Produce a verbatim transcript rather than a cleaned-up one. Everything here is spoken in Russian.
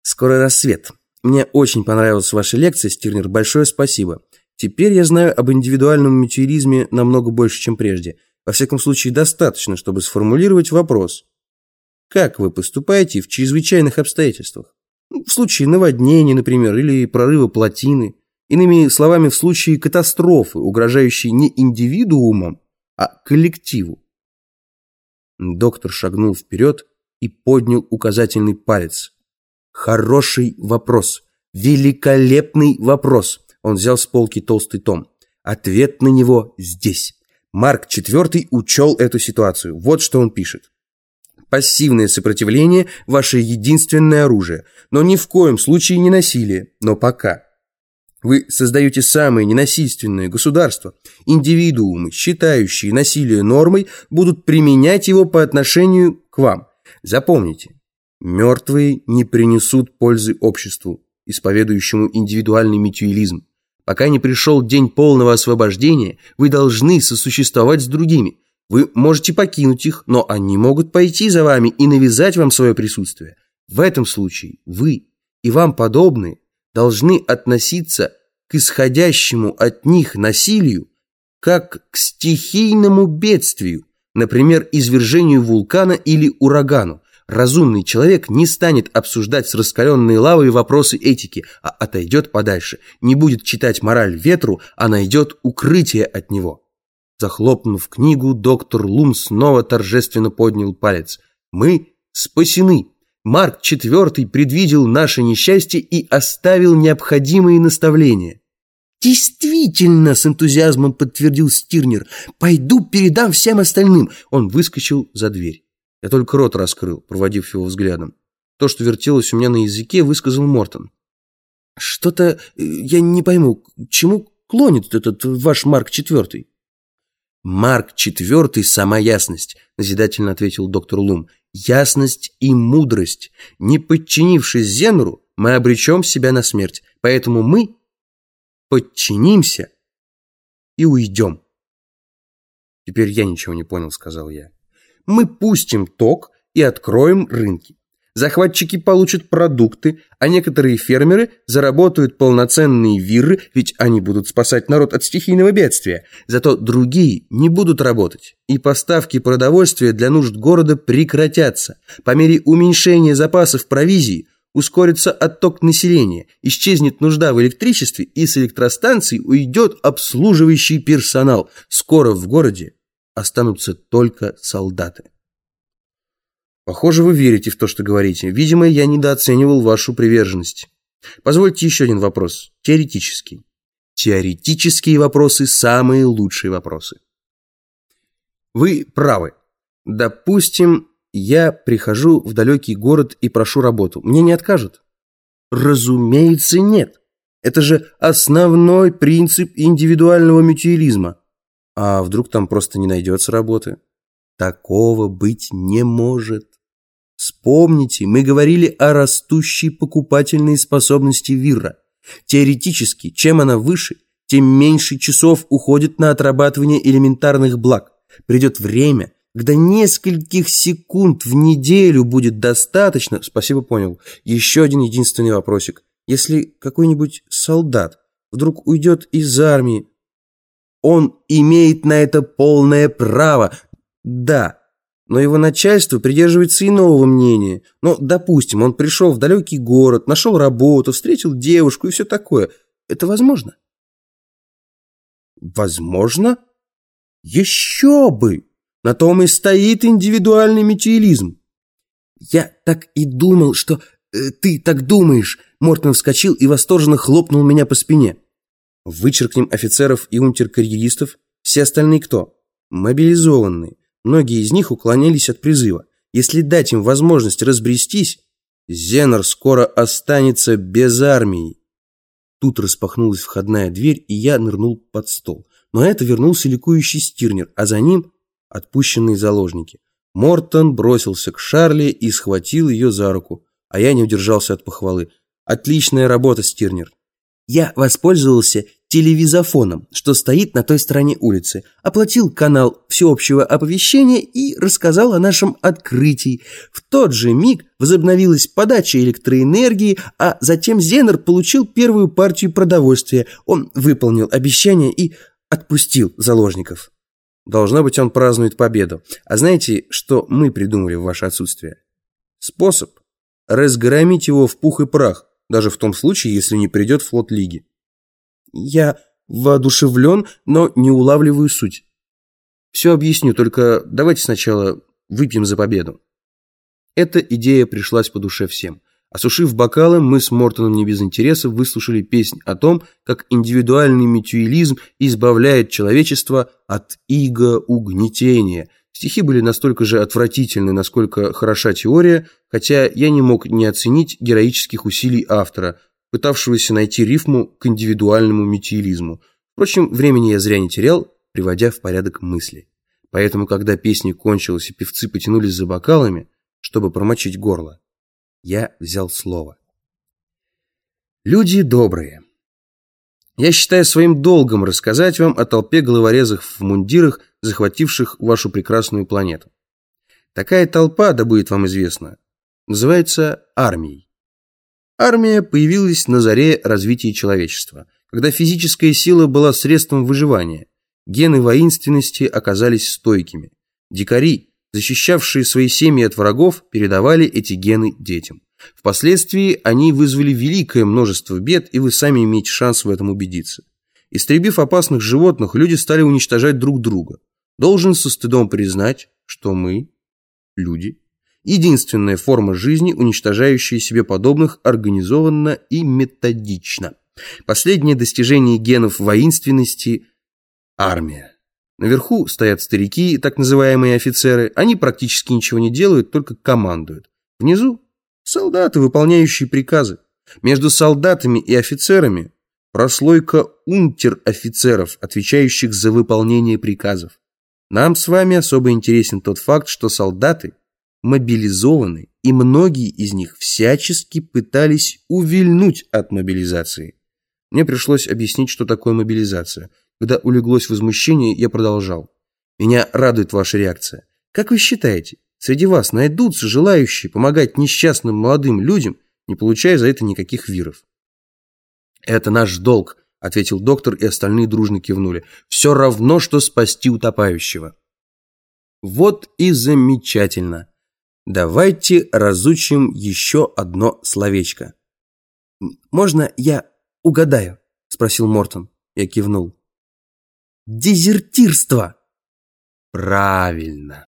Скоро рассвет. Мне очень понравилась ваша лекция, Стирнер. Большое спасибо. Теперь я знаю об индивидуальном мутуализме намного больше, чем прежде. Во всяком случае, достаточно, чтобы сформулировать вопрос. Как вы поступаете в чрезвычайных обстоятельствах? В случае наводнения, например, или прорыва плотины. Иными словами, в случае катастрофы, угрожающей не индивидуумам, а коллективу. Доктор шагнул вперед и поднял указательный палец. Хороший вопрос. Великолепный вопрос. Он взял с полки толстый том. Ответ на него здесь. Марк четвёртый учел эту ситуацию. Вот что он пишет. Пассивное сопротивление – ваше единственное оружие, но ни в коем случае не насилие, но пока. Вы создаете самое ненасильственное государство. Индивидуумы, считающие насилие нормой, будут применять его по отношению к вам. Запомните, мертвые не принесут пользы обществу, исповедующему индивидуальный мутуализм. Пока не пришел день полного освобождения, вы должны сосуществовать с другими. Вы можете покинуть их, но они могут пойти за вами и навязать вам свое присутствие. В этом случае вы и вам подобные должны относиться к исходящему от них насилию как к стихийному бедствию, например, извержению вулкана или урагану. Разумный человек не станет обсуждать с раскаленной лавой вопросы этики, а отойдет подальше, не будет читать мораль ветру, а найдет укрытие от него. Захлопнув книгу, доктор Лум снова торжественно поднял палец. Мы спасены. Марк четвёртый предвидел наше несчастье и оставил необходимые наставления. «Действительно!» — с энтузиазмом подтвердил Стирнер. «Пойду передам всем остальным!» Он выскочил за дверь. Я только рот раскрыл, проводив его взглядом. То, что вертелось у меня на языке, высказал Мортон. «Что-то я не пойму, к чему клонит этот ваш Марк четвёртый?» «Марк четвёртый — сама ясность», — назидательно ответил доктор Лум. «Ясность и мудрость. Не подчинившись Зенру, мы обречем себя на смерть. Поэтому мы подчинимся и уйдем». «Теперь я ничего не понял», — сказал я. «Мы пустим ток и откроем рынки. Захватчики получат продукты, а некоторые фермеры заработают полноценные вирры, ведь они будут спасать народ от стихийного бедствия. Зато другие не будут работать, и поставки продовольствия для нужд города прекратятся. По мере уменьшения запасов провизии ускорится отток населения, исчезнет нужда в электричестве, и с электростанций уйдет обслуживающий персонал. Скоро в городе останутся только солдаты». «Похоже, вы верите в то, что говорите. Видимо, я недооценивал вашу приверженность. Позвольте еще один вопрос. Теоретический. Теоретические вопросы – самые лучшие вопросы. Вы правы. Допустим, я прихожу в далекий город и прошу работу. Мне не откажут? Разумеется, нет. Это же основной принцип индивидуального мутуализма. А вдруг там просто не найдется работы? Такого быть не может. Вспомните, мы говорили о растущей покупательной способности вирра. Теоретически, чем она выше, тем меньше часов уходит на отрабатывание элементарных благ. Придет время, когда нескольких секунд в неделю будет достаточно. Спасибо, понял. Еще один единственный вопросик. Если какой-нибудь солдат вдруг уйдет из армии, он имеет на это полное право. Да, но его начальство придерживается иного мнения. Но, допустим, он пришел в далекий город, нашел работу, встретил девушку и все такое. Это возможно? Возможно? Еще бы! На том и стоит индивидуальный мутуализм. Я так и думал, что э, ты так думаешь. Мортон вскочил и восторженно хлопнул меня по спине. Вычеркнем офицеров и унтер-карьеристов. Все остальные кто? Мобилизованные. Многие из них уклонялись от призыва. Если дать им возможность разбрестись, Зенр скоро останется без армии. Тут распахнулась входная дверь, и я нырнул под стол. Но это вернулся ликующий Стирнер, а за ним отпущенные заложники. Мортон бросился к Шарле и схватил ее за руку, а я не удержался от похвалы. «Отличная работа, Стирнер!» «Я воспользовался телевизофоном, что стоит на той стороне улицы, оплатил канал всеобщего оповещения и рассказал о нашем открытии. В тот же миг возобновилась подача электроэнергии, а затем Зенер получил первую партию продовольствия. Он выполнил обещание и отпустил заложников. Должно быть, он празднует победу. А знаете, что мы придумали в ваше отсутствие? Способ разгромить его в пух и прах, даже в том случае, если не придет флот Лиги. Я воодушевлен, но не улавливаю суть. Все объясню, только давайте сначала выпьем за победу. Эта идея пришлась по душе всем. Осушив бокалы, мы с Мортоном не без интереса выслушали песнь о том, как индивидуальный мютуализм избавляет человечество от иго-угнетения. Стихи были настолько же отвратительны, насколько хороша теория, хотя я не мог не оценить героических усилий автора, пытавшегося найти рифму к индивидуальному мютуализму. Впрочем, времени я зря не терял, приводя в порядок мысли. Поэтому, когда песня кончилась и певцы потянулись за бокалами, чтобы промочить горло, я взял слово. Люди добрые. Я считаю своим долгом рассказать вам о толпе головорезов в мундирах, захвативших вашу прекрасную планету. Такая толпа, да будет вам известно, называется армией. Армия появилась на заре развития человечества, когда физическая сила была средством выживания. Гены воинственности оказались стойкими. Дикари, защищавшие свои семьи от врагов, передавали эти гены детям. Впоследствии они вызвали великое множество бед, и вы сами имеете шанс в этом убедиться. Истребив опасных животных, люди стали уничтожать друг друга. Должен со стыдом признать, что мы, люди, единственная форма жизни, уничтожающая себе подобных организованно и методично. Последнее достижение генов воинственности – армия. Наверху стоят старики, так называемые офицеры. Они практически ничего не делают, только командуют. Внизу – солдаты, выполняющие приказы. Между солдатами и офицерами – прослойка унтер-офицеров, отвечающих за выполнение приказов. Нам с вами особо интересен тот факт, что солдаты мобилизованы, и многие из них всячески пытались увильнуть от мобилизации. Мне пришлось объяснить, что такое мобилизация. Когда улеглось возмущение, я продолжал. Меня радует ваша реакция. Как вы считаете, среди вас найдутся желающие помогать несчастным молодым людям, не получая за это никаких виров? Это наш долг, ответил доктор, и остальные дружно кивнули. Все равно, что спасти утопающего. Вот и замечательно. Давайте разучим еще одно словечко. Можно я угадаю? Спросил Мортон. Я кивнул. Дезертирство. Правильно.